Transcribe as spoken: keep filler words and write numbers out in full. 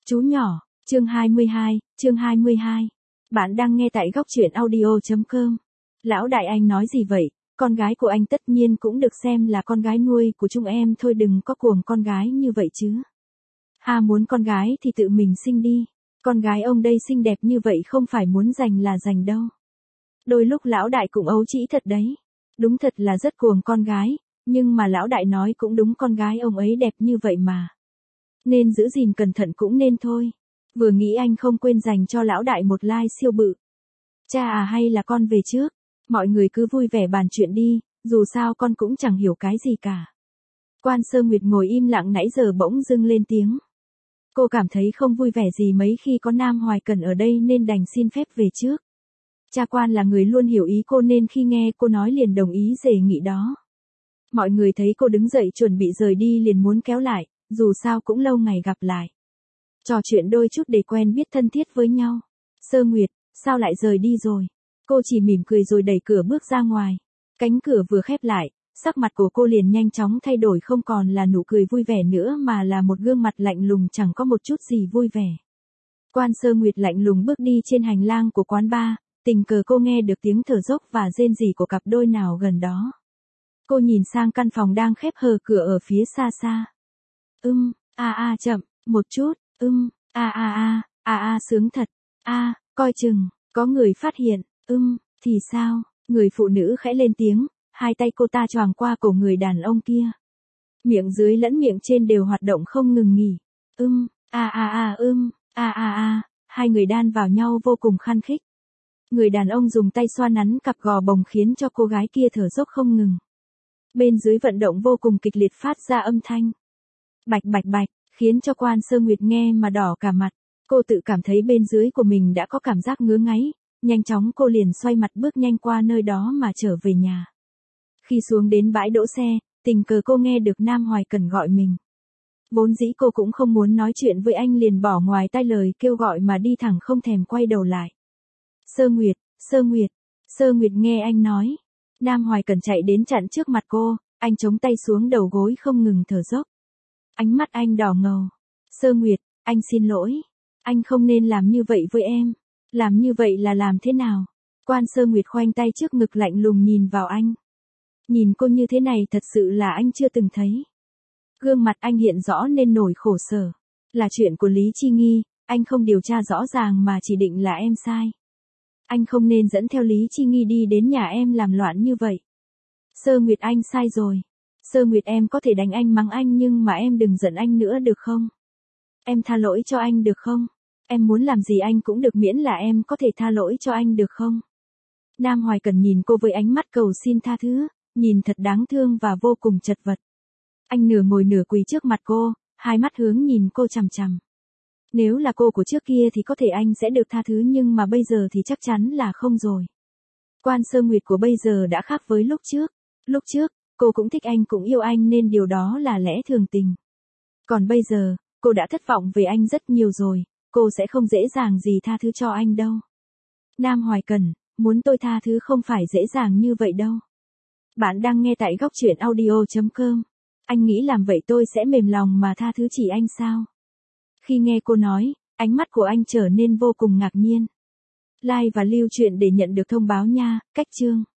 Chú nhỏ, chương hai mươi hai, chương hai mươi hai. Bạn đang nghe tại góc truyện audio chấm com. Lão đại anh nói gì vậy, con gái của anh tất nhiên cũng được xem là con gái nuôi của chúng em thôi, đừng có cuồng con gái như vậy chứ. Ha, muốn con gái thì tự mình sinh đi, con gái ông đây xinh đẹp như vậy không phải muốn giành là giành đâu. Đôi lúc lão đại cũng ấu trĩ thật đấy, đúng thật là rất cuồng con gái, nhưng mà lão đại nói cũng đúng, con gái ông ấy đẹp như vậy mà. Nên giữ gìn cẩn thận cũng nên thôi. Vừa nghĩ anh không quên dành cho lão đại một like siêu bự. Cha à, hay là con về trước, mọi người cứ vui vẻ bàn chuyện đi, dù sao con cũng chẳng hiểu cái gì cả. Quan Sơ Nguyệt ngồi im lặng nãy giờ bỗng dưng lên tiếng. Cô cảm thấy không vui vẻ gì mấy khi có Nam Hoài Cẩn ở đây nên đành xin phép về trước. Cha Quan là người luôn hiểu ý cô nên khi nghe cô nói liền đồng ý đề nghị đó. Mọi người thấy cô đứng dậy chuẩn bị rời đi liền muốn kéo lại, dù sao cũng lâu ngày gặp lại. Trò chuyện đôi chút để quen biết thân thiết với nhau. Sơ Nguyệt, sao lại rời đi rồi? Cô chỉ mỉm cười rồi đẩy cửa bước ra ngoài. Cánh cửa vừa khép lại, sắc mặt của cô liền nhanh chóng thay đổi, không còn là nụ cười vui vẻ nữa mà là một gương mặt lạnh lùng chẳng có một chút gì vui vẻ. Quan Sơ Nguyệt lạnh lùng bước đi trên hành lang của quán bar, tình cờ cô nghe được tiếng thở dốc và rên rỉ của cặp đôi nào gần đó. Cô nhìn sang căn phòng đang khép hờ cửa ở phía xa xa. Ưm, a a chậm, một chút, ưm, a a a, a a sướng thật, a, coi chừng, có người phát hiện, ưm, thì sao, người phụ nữ khẽ lên tiếng, hai tay cô ta choàng qua cổ người đàn ông kia. Miệng dưới lẫn miệng trên đều hoạt động không ngừng nghỉ, ưm, a a a ưm, a a a, hai người đan vào nhau vô cùng khăng khít. Người đàn ông dùng tay xoa nắn cặp gò bồng khiến cho cô gái kia thở dốc không ngừng. Bên dưới vận động vô cùng kịch liệt phát ra âm thanh. Bạch bạch bạch, khiến cho Quan Sơ Nguyệt nghe mà đỏ cả mặt. Cô tự cảm thấy bên dưới của mình đã có cảm giác ngứa ngáy, nhanh chóng cô liền xoay mặt bước nhanh qua nơi đó mà trở về nhà. Khi xuống đến bãi đỗ xe, tình cờ cô nghe được Nam Hoài Cẩn gọi mình. Vốn dĩ cô cũng không muốn nói chuyện với anh liền bỏ ngoài tai lời kêu gọi mà đi thẳng không thèm quay đầu lại. Sơ Nguyệt, Sơ Nguyệt, Sơ Nguyệt nghe anh nói. Nam Hoài Cẩn chạy đến chặn trước mặt cô, anh chống tay xuống đầu gối không ngừng thở dốc. Ánh mắt anh đỏ ngầu. Sơ Nguyệt, anh xin lỗi. Anh không nên làm như vậy với em. Làm như vậy là làm thế nào? Quan Sơ Nguyệt khoanh tay trước ngực lạnh lùng nhìn vào anh. Nhìn cô như thế này thật sự là anh chưa từng thấy. Gương mặt anh hiện rõ nên nổi khổ sở. Là chuyện của Lý Chi Nghi, anh không điều tra rõ ràng mà chỉ định là em sai. Anh không nên dẫn theo Lý Chi Nghi đi đến nhà em làm loạn như vậy. Sơ Nguyệt, anh sai rồi. Sơ Nguyệt, em có thể đánh anh mắng anh nhưng mà em đừng giận anh nữa được không? Em tha lỗi cho anh được không? Em muốn làm gì anh cũng được miễn là em có thể tha lỗi cho anh được không? Nam Hoài Cẩn nhìn cô với ánh mắt cầu xin tha thứ, nhìn thật đáng thương và vô cùng chật vật. Anh nửa ngồi nửa quỳ trước mặt cô, hai mắt hướng nhìn cô chằm chằm. Nếu là cô của trước kia thì có thể anh sẽ được tha thứ nhưng mà bây giờ thì chắc chắn là không rồi. Quan Sơ Nguyệt của bây giờ đã khác với lúc trước. Lúc trước, cô cũng thích anh cũng yêu anh nên điều đó là lẽ thường tình. Còn bây giờ, cô đã thất vọng về anh rất nhiều rồi, cô sẽ không dễ dàng gì tha thứ cho anh đâu. Nam Hoài Cẩn, muốn tôi tha thứ không phải dễ dàng như vậy đâu. Bạn đang nghe tại góc truyện audio chấm com. Anh nghĩ làm vậy tôi sẽ mềm lòng mà tha thứ chỉ anh sao? Khi nghe cô nói, ánh mắt của anh trở nên vô cùng ngạc nhiên. Like và lưu truyện để nhận được thông báo nha, cách chương.